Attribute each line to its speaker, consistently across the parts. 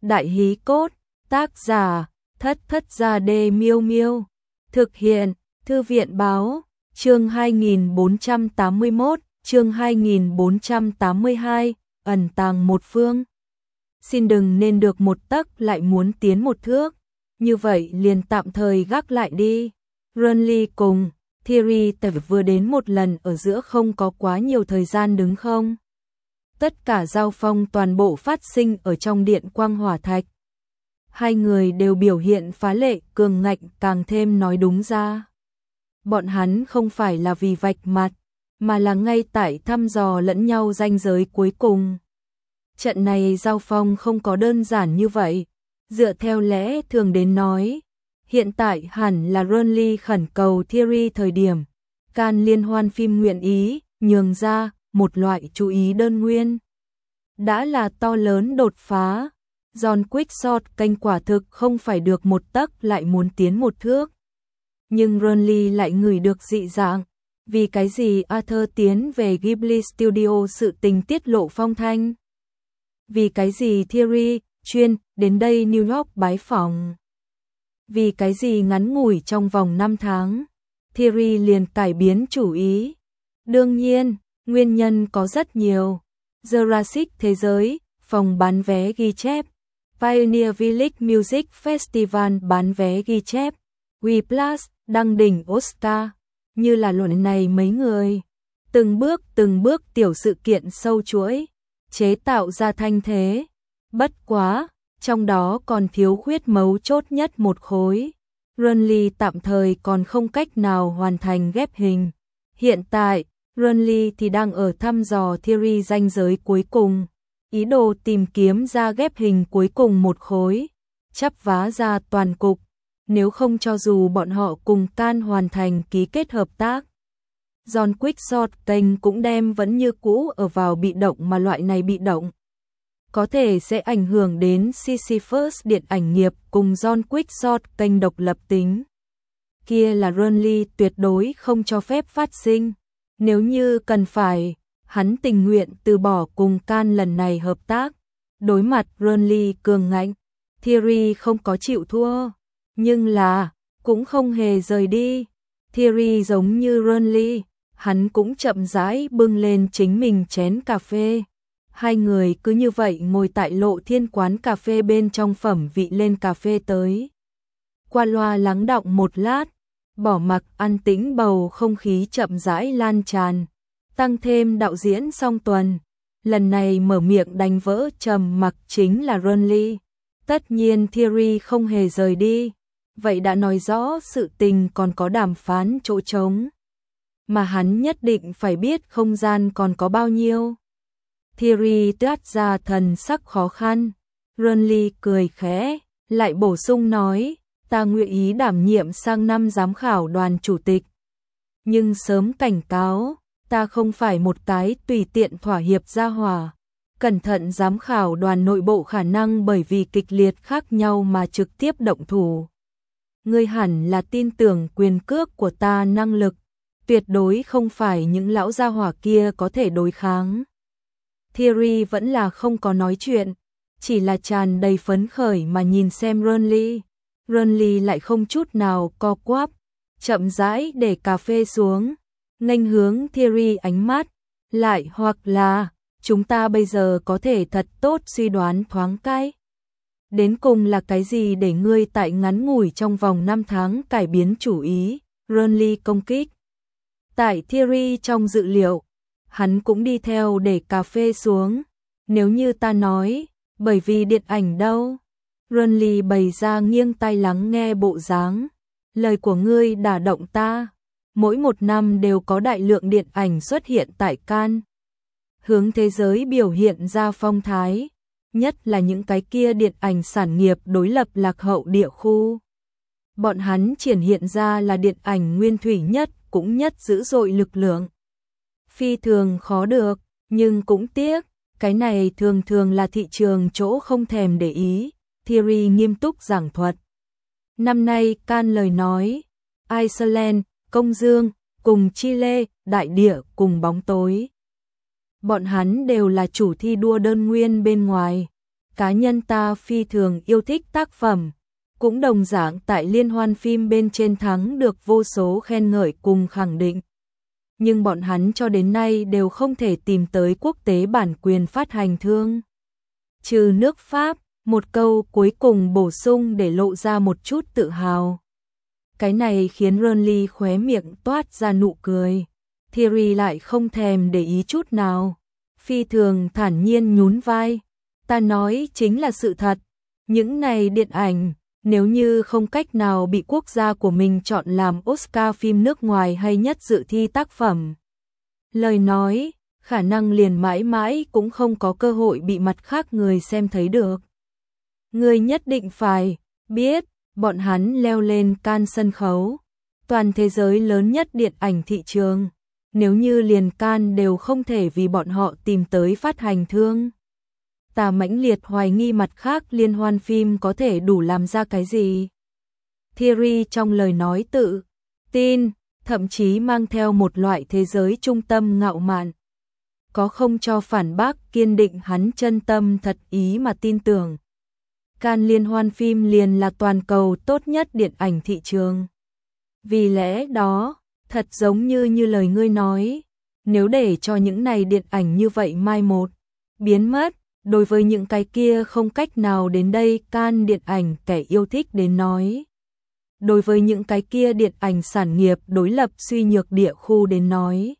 Speaker 1: Đại hí cốt, tác giả, Thất Thất Gia Đê Miêu Miêu. Thực hiện, Thư viện báo, chương 2481, chương 2482, ẩn tàng một phương. Xin đừng nên được một tấc lại muốn tiến một thước, như vậy liền tạm thời gác lại đi. Renly cùng Thierry vừa đến một lần ở giữa không có quá nhiều thời gian đứng không. Tất cả giao phong toàn bộ phát sinh ở trong điện quang hỏa thạch. Hai người đều biểu hiện phá lệ cường ngạnh, càng thêm nói đúng ra. Bọn hắn không phải là vì vạch mặt, mà là ngay tại thăm dò lẫn nhau ranh giới cuối cùng. Trận này giao phong không có đơn giản như vậy, dựa theo lẽ thường đến nói. Hiện tại hẳn là Renly khẩn cầu Thierry thời điểm Cannes liên hoan phim nguyện ý nhường ra một loại chú ý đơn nguyên. Đã là to lớn đột phá, John Quickshot kênh quả thực không phải được một tấc lại muốn tiến một thước. Nhưng Renly lại ngửi được dị dạng, vì cái gì Arthur tiến về Ghibli Studio sự tình tiết lộ phong thanh. Vì cái gì Thierry chuyên đến đây New York bái phỏng. Vì cái gì ngắn ngủi trong vòng 5 tháng, Thierry liền cải biến chủ ý. Đương nhiên, nguyên nhân có rất nhiều. Jurassic Thế giới, phòng bán vé ghi chép. Pioneer Village Music Festival bán vé ghi chép. Whiplash, đăng đỉnh Oscar. Như là lần này mấy người. Từng bước tiểu sự kiện sâu chuỗi, chế tạo ra thanh thế. Bất quá, trong đó còn thiếu khuyết mấu chốt nhất một khối. Renly tạm thời còn không cách nào hoàn thành ghép hình. Hiện tại, Renly thì đang ở thăm dò Thierry ranh giới cuối cùng, ý đồ tìm kiếm ra ghép hình cuối cùng một khối, chắp vá ra toàn cục, nếu không cho dù bọn họ cùng Cannes hoàn thành ký kết hợp tác. John Quickshot kênh cũng đem vẫn như cũ ở vào bị động, mà loại này bị động có thể sẽ ảnh hưởng đến Sisyphus điện ảnh nghiệp cùng John Quickshot kênh độc lập tính. Kia là Renly tuyệt đối không cho phép phát sinh. Nếu như cần phải, hắn tình nguyện từ bỏ cùng Cannes lần này hợp tác. Đối mặt Renly cường ngạnh, Thierry không có chịu thua, nhưng là cũng không hề rời đi. Thierry giống như Renly, hắn cũng chậm rãi bưng lên chính mình chén cà phê. Hai người cứ như vậy ngồi tại Lộ Thiên quán cà phê bên trong phẩm vị lên cà phê tới. Qua loa lắng đọng một lát, bỏ mặc an tĩnh bầu không khí chậm rãi lan tràn, tăng thêm đạo diễn Song Tuần. Lần này mở miệng đánh vỡ trầm mặc chính là Renly. Tất nhiên Thierry không hề rời đi, vậy đã nói rõ sự tình còn có đàm phán chỗ trống. Mà hắn nhất định phải biết không gian còn có bao nhiêu. Thierry toát ra thần sắc khó khăn. Renly cười khẽ, lại bổ sung nói, ta nguyện ý đảm nhiệm sang năm giám khảo đoàn chủ tịch. Nhưng sớm cảnh cáo, ta không phải một cái tùy tiện thỏa hiệp gia hỏa. Cẩn thận giám khảo đoàn nội bộ khả năng bởi vì kịch liệt khác nhau mà trực tiếp động thủ. Ngươi hẳn là tin tưởng quyền cước của ta năng lực, tuyệt đối không phải những lão gia hỏa kia có thể đối kháng. Thierry vẫn là không có nói chuyện, chỉ là tràn đầy phấn khởi mà nhìn xem Renly. Renly lại không chút nào co quắp, chậm rãi để cà phê xuống, nghênh hướng Thierry ánh mắt, lại hoặc là chúng ta bây giờ có thể thật tốt suy đoán thoáng cái. Đến cùng là cái gì để ngươi tại ngắn ngủi trong vòng 5 tháng cải biến chủ ý? Renly công kích. Tại Thierry trong dự liệu, hắn cũng đi theo để cà phê xuống. Nếu như ta nói, bởi vì điện ảnh đâu? Renly bày ra nghiêng tai lắng nghe bộ dáng. Lời của ngươi đả động ta. Mỗi một năm đều có đại lượng điện ảnh xuất hiện tại Cannes, hướng thế giới biểu hiện ra phong thái, nhất là những cái kia điện ảnh sản nghiệp đối lập lạc hậu địa khu. Bọn hắn triển hiện ra là điện ảnh nguyên thủy nhất, cũng nhất dữ dội lực lượng. Phi thường khó được, nhưng cũng tiếc, cái này thường thường là thị trường chỗ không thèm để ý. Thierry nghiêm túc giảng thuật. Năm nay Cannes lời nói, Iceland, Công Dương, cùng Chile, đại địa cùng bóng tối. Bọn hắn đều là chủ thi đua đơn nguyên bên ngoài. cá nhân ta phi thường yêu thích tác phẩm, cũng đồng dạng tại liên hoan phim bên trên thắng được vô số khen ngợi cùng khẳng định. Nhưng bọn hắn cho đến nay đều không thể tìm tới quốc tế bản quyền phát hành thương. Trừ nước Pháp, một câu cuối cùng bổ sung để lộ ra một chút tự hào. Cái này khiến Renly khóe miệng toát ra nụ cười. Thierry lại không thèm để ý chút nào. Phi thường thản nhiên nhún vai. Ta nói chính là sự thật. Những này điện ảnh, nếu như không cách nào bị quốc gia của mình chọn làm Oscar phim nước ngoài hay nhất dự thi tác phẩm, lời nói, khả năng liền mãi mãi cũng không có cơ hội bị mặt khác người xem thấy được. Người nhất định phải biết, bọn hắn leo lên Cannes sân khấu, toàn thế giới lớn nhất điện ảnh thị trường. Nếu như liền Cannes đều không thể vì bọn họ tìm tới phát hành thương, ta mãnh liệt hoài nghi mặt khác liên hoan phim có thể đủ làm ra cái gì. Thierry trong lời nói tự tin, thậm chí mang theo một loại thế giới trung tâm ngạo mạn. Có không cho phản bác, kiên định hắn chân tâm thật ý mà tin tưởng. Cannes liên hoan phim liền là toàn cầu tốt nhất điện ảnh thị trường. Vì lẽ đó, thật giống như lời ngươi nói, nếu để cho những này điện ảnh như vậy mai một, biến mất, đối với những cái kia không cách nào đến đây Cannes điện ảnh kẻ yêu thích đến nói. Đối với những cái kia điện ảnh sản nghiệp đối lập suy nhược địa khu đến nói.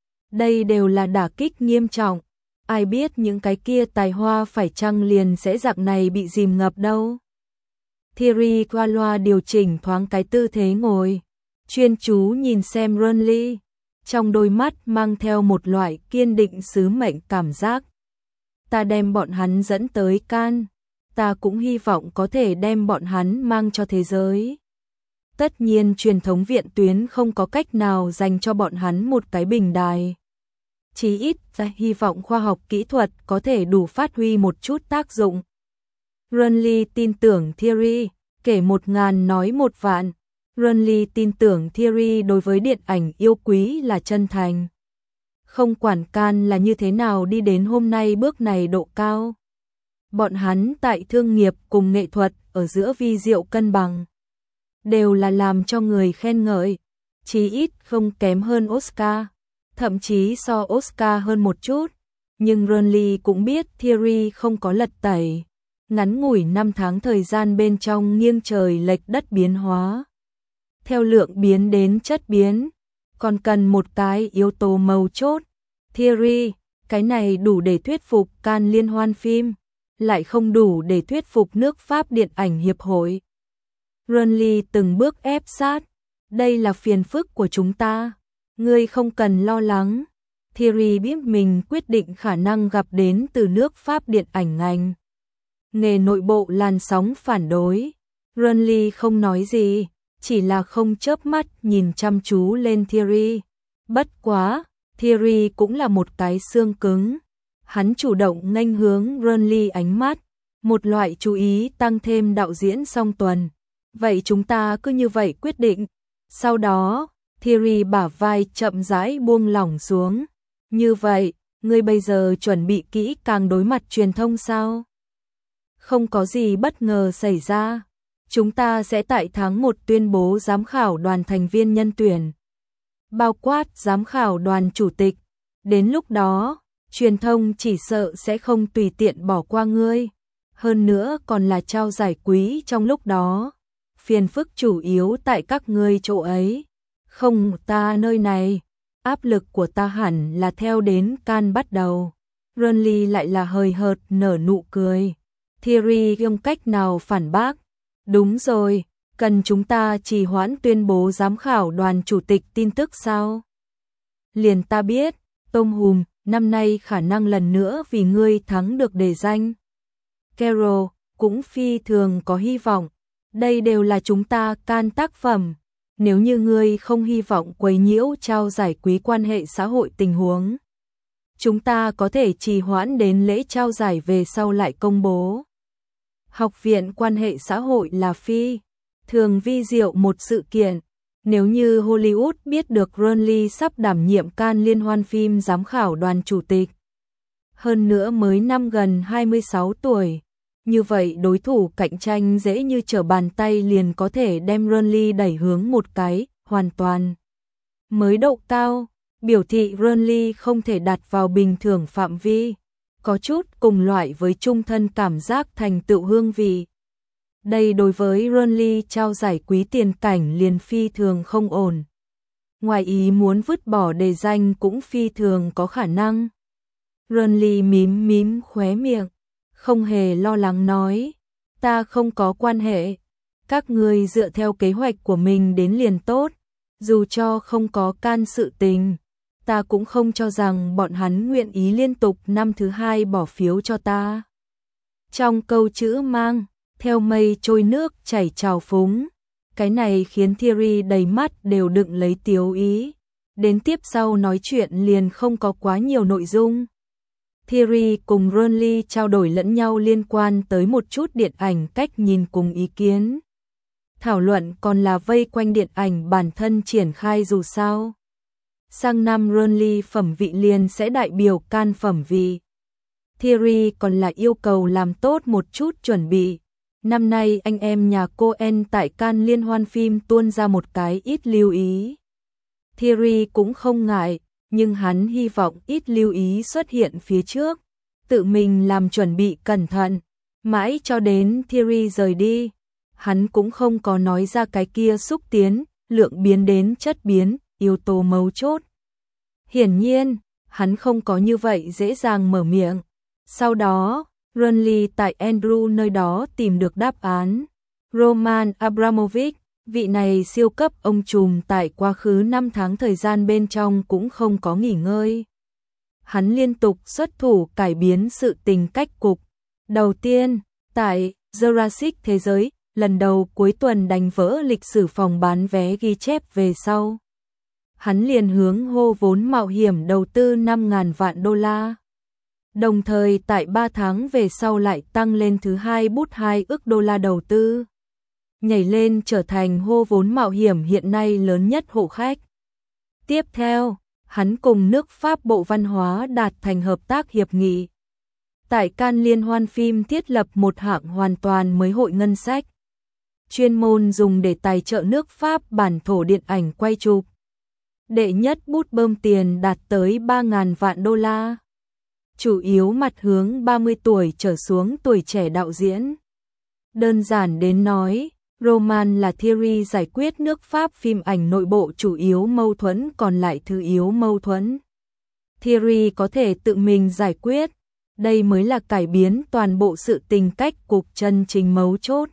Speaker 1: Đây đều là đả kích nghiêm trọng. Ai biết những cái kia tài hoa phải chăng liền sẽ dạng này bị dìm ngập đâu. Thierry qua loa điều chỉnh thoáng cái tư thế ngồi, chuyên chú nhìn xem Renly, trong đôi mắt mang theo một loại kiên định sứ mệnh cảm giác. Ta đem bọn hắn dẫn tới Cannes, ta cũng hy vọng có thể đem bọn hắn mang cho thế giới. Tất nhiên truyền thống viện tuyến không có cách nào dành cho bọn hắn một cái bình đài. Chí ít ta hy vọng khoa học kỹ thuật có thể đủ phát huy một chút tác dụng. Renly tin tưởng Thierry, kể 1000 nói 1 vạn. Renly tin tưởng Thierry đối với điện ảnh yêu quý là chân thành. Không quản Cannes là như thế nào đi đến hôm nay bước này độ cao. Bọn hắn tại thương nghiệp cùng nghệ thuật ở giữa vi diệu cân bằng. Đều là làm cho người khen ngợi, chí ít không kém hơn Oscar, thậm chí so Oscar hơn một chút. Nhưng Renly cũng biết Thierry không có lật tẩy, ngắn ngủi 5 tháng thời gian bên trong nghiêng trời lệch đất biến hóa. Theo lượng biến đến chất biến, còn cần một cái yếu tố mấu chốt. Thierry, cái này đủ để thuyết phục Cannes liên hoan phim, lại không đủ để thuyết phục nước Pháp điện ảnh hiệp hội. Renly từng bước ép sát, đây là phiền phức của chúng ta, ngươi không cần lo lắng. Thierry biết mình quyết định khả năng gặp đến từ nước Pháp điện ảnh ngành. Nghề nội bộ làn sóng phản đối, Renly không nói gì, chỉ là không chớp mắt nhìn chăm chú lên Thierry. Bất quá, Thierry cũng là một cái xương cứng. Hắn chủ động nghênh hướng Renly ánh mắt, một loại chú ý tăng thêm đạo diễn Song Tuần. Vậy chúng ta cứ như vậy quyết định. Sau đó, Thierry bả vai chậm rãi buông lỏng xuống. Như vậy, ngươi bây giờ chuẩn bị kỹ càng đối mặt truyền thông sao? Không có gì bất ngờ xảy ra. Chúng ta sẽ tại tháng 1 tuyên bố giám khảo đoàn thành viên nhân tuyển, bao quát giám khảo đoàn chủ tịch. Đến lúc đó, truyền thông chỉ sợ sẽ không tùy tiện bỏ qua ngươi. Hơn nữa còn là trao giải quý trong lúc đó. Phiền phức chủ yếu tại các ngươi chỗ ấy. Không ta nơi này. Áp lực của ta hẳn là theo đến Cannes bắt đầu. Renly lại là hời hợt nở nụ cười. Thierry không cách nào phản bác. Đúng rồi, cần chúng ta trì hoãn tuyên bố giám khảo đoàn chủ tịch tin tức sao? Liền ta biết, Tom Hùm, năm nay khả năng lần nữa vì ngươi thắng được đề danh. Carol, cũng phi thường có hy vọng. Đây đều là chúng ta Cannes tác phẩm. Nếu như ngươi không hy vọng quấy nhiễu trao giải quý quan hệ xã hội tình huống, chúng ta có thể trì hoãn đến lễ trao giải về sau lại công bố. Học viện quan hệ xã hội là phi thường vi diệu một sự kiện. Nếu như Hollywood biết được Renly sắp đảm nhiệm Cannes liên hoan phim giám khảo đoàn chủ tịch, hơn nữa mới năm gần 26 tuổi, Như vậy đối thủ cạnh tranh dễ như trở bàn tay liền có thể đem Burnley đẩy hướng một cái hoàn toàn mới độ cao, biểu thị Burnley không thể đặt vào bình thường phạm vi, có chút cùng loại với chung thân cảm giác thành tựu hương vị. Đây đối với Burnley trao giải quý tiền cảnh liền phi thường không ổn. Ngoài ý muốn vứt bỏ đề danh cũng phi thường có khả năng. Burnley mím mím khóe miệng, không hề lo lắng nói, ta không có quan hệ, các ngươi dựa theo kế hoạch của mình đến liền tốt, dù cho không có can sự tình, ta cũng không cho rằng bọn hắn nguyện ý liên tục năm thứ hai bỏ phiếu cho ta. Trong câu chữ mang, theo mây trôi nước chảy trào phúng, cái này khiến Thierry đầy mắt đều đựng lấy tiếu ý, đến tiếp sau nói chuyện liền không có quá nhiều nội dung. Thierry cùng Burnley trao đổi lẫn nhau liên quan tới một chút điện ảnh cách nhìn cùng ý kiến. Thảo luận còn là vây quanh điện ảnh bản thân triển khai dù sao. Sang năm Burnley phẩm vị liền sẽ đại biểu can phẩm vị. Thierry còn là yêu cầu làm tốt một chút chuẩn bị. Năm nay anh em nhà Coen tại Cannes liên hoan phim tuôn ra một cái ít lưu ý. Thierry cũng không ngại, nhưng hắn hy vọng ít lưu ý xuất hiện phía trước, tự mình làm chuẩn bị cẩn thận, mãi cho đến Thierry rời đi, hắn cũng không có nói ra cái kia xúc tiến, lượng biến đến chất biến, yếu tố mấu chốt. Hiển nhiên, hắn không có như vậy dễ dàng mở miệng. Sau đó, Burnley tại Andrew nơi đó tìm được đáp án. Roman Abramovich, vị này siêu cấp ông trùm tại quá khứ 5 tháng thời gian bên trong cũng không có nghỉ ngơi. Hắn liên tục xuất thủ cải biến sự tình cách cục. Đầu tiên, tại Jurassic Thế giới, lần đầu cuối tuần đánh vỡ lịch sử phòng bán vé ghi chép về sau. Hắn liền hướng hô vốn mạo hiểm đầu tư 5.000 vạn đô la. Đồng thời tại 3 tháng về sau lại tăng lên thứ hai bút 2 ức đô la đầu tư. Nhảy lên trở thành hô vốn mạo hiểm hiện nay lớn nhất hộ khách. Tiếp theo, hắn cùng nước Pháp Bộ Văn hóa đạt thành hợp tác hiệp nghị. Tại Cannes liên hoan phim thiết lập một hạng hoàn toàn mới hội ngân sách, chuyên môn dùng để tài trợ nước Pháp bản thổ điện ảnh quay chụp. Đệ nhất bút bơm tiền đạt tới 3.000 vạn đô la. Chủ yếu mặt hướng 30 tuổi trở xuống tuổi trẻ đạo diễn. Đơn giản đến nói, Roman là Thierry giải quyết nước Pháp phim ảnh nội bộ chủ yếu mâu thuẫn còn lại thứ yếu mâu thuẫn. Thierry có thể tự mình giải quyết, đây mới là cải biến toàn bộ sự tình cách cục chân chính mấu chốt.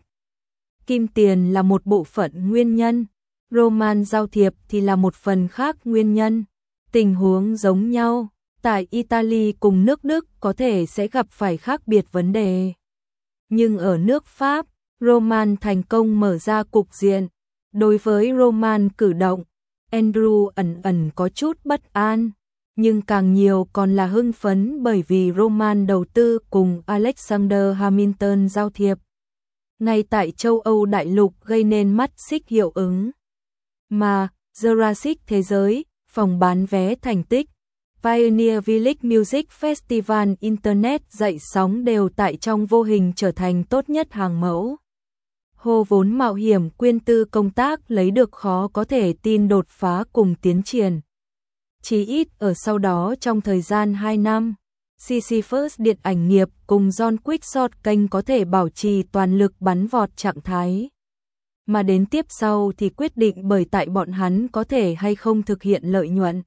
Speaker 1: Kim tiền là một bộ phận nguyên nhân, Roman giao thiệp thì là một phần khác nguyên nhân. Tình huống giống nhau, tại Italy cùng nước Đức có thể sẽ gặp phải khác biệt vấn đề. Nhưng ở nước Pháp, Roman thành công mở ra cục diện. Đối với Roman cử động, Andrew ẩn ẩn có chút bất an, nhưng càng nhiều còn là hưng phấn bởi vì Roman đầu tư cùng Alexander Hamilton giao thiệp. Ngay tại châu Âu đại lục gây nên mắt xích hiệu ứng. Mà, Jurassic Thế giới, phòng bán vé thành tích, Pioneer Village Music Festival Internet dậy sóng đều tại trong vô hình trở thành tốt nhất hàng mẫu. Hô vốn mạo hiểm quyên tư công tác lấy được khó có thể tin đột phá cùng tiến triển. Chỉ ít ở sau đó trong thời gian 2 năm, Sisyphus điện ảnh nghiệp cùng John Quickshot kênh có thể bảo trì toàn lực bắn vọt trạng thái. Mà đến tiếp sau thì quyết định bởi tại bọn hắn có thể hay không thực hiện lợi nhuận.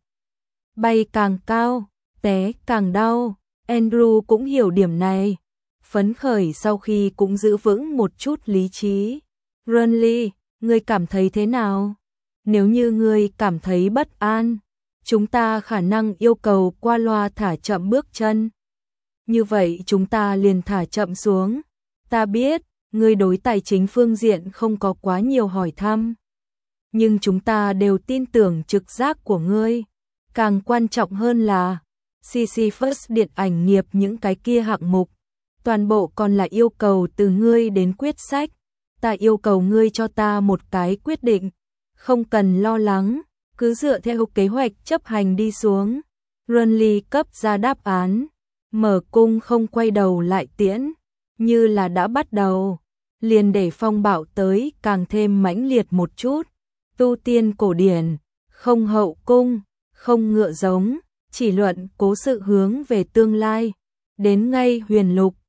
Speaker 1: Bay càng cao, té càng đau, Andrew cũng hiểu điểm này. Phấn khởi sau khi cũng giữ vững một chút lý trí. Burnley, ngươi cảm thấy thế nào? Nếu như ngươi cảm thấy bất an, chúng ta khả năng yêu cầu qua loa thả chậm bước chân. Như vậy chúng ta liền thả chậm xuống. Ta biết, ngươi đối tài chính phương diện không có quá nhiều hỏi thăm. Nhưng chúng ta đều tin tưởng trực giác của ngươi. Càng quan trọng hơn là, Sisyphus điện ảnh nghiệp những cái kia hạng mục. Toàn bộ còn là yêu cầu từ ngươi đến quyết sách. Ta yêu cầu ngươi cho ta một cái quyết định. Không cần lo lắng, cứ dựa theo kế hoạch chấp hành đi xuống. Burnley cấp ra đáp án. Mở cung không quay đầu lại tiễn. như là đã bắt đầu, liền để phong bạo tới càng thêm mãnh liệt một chút. Tu tiên cổ điển, không hậu cung, không ngựa giống, chỉ luận cố sự hướng về tương lai. Đến ngay huyền lục,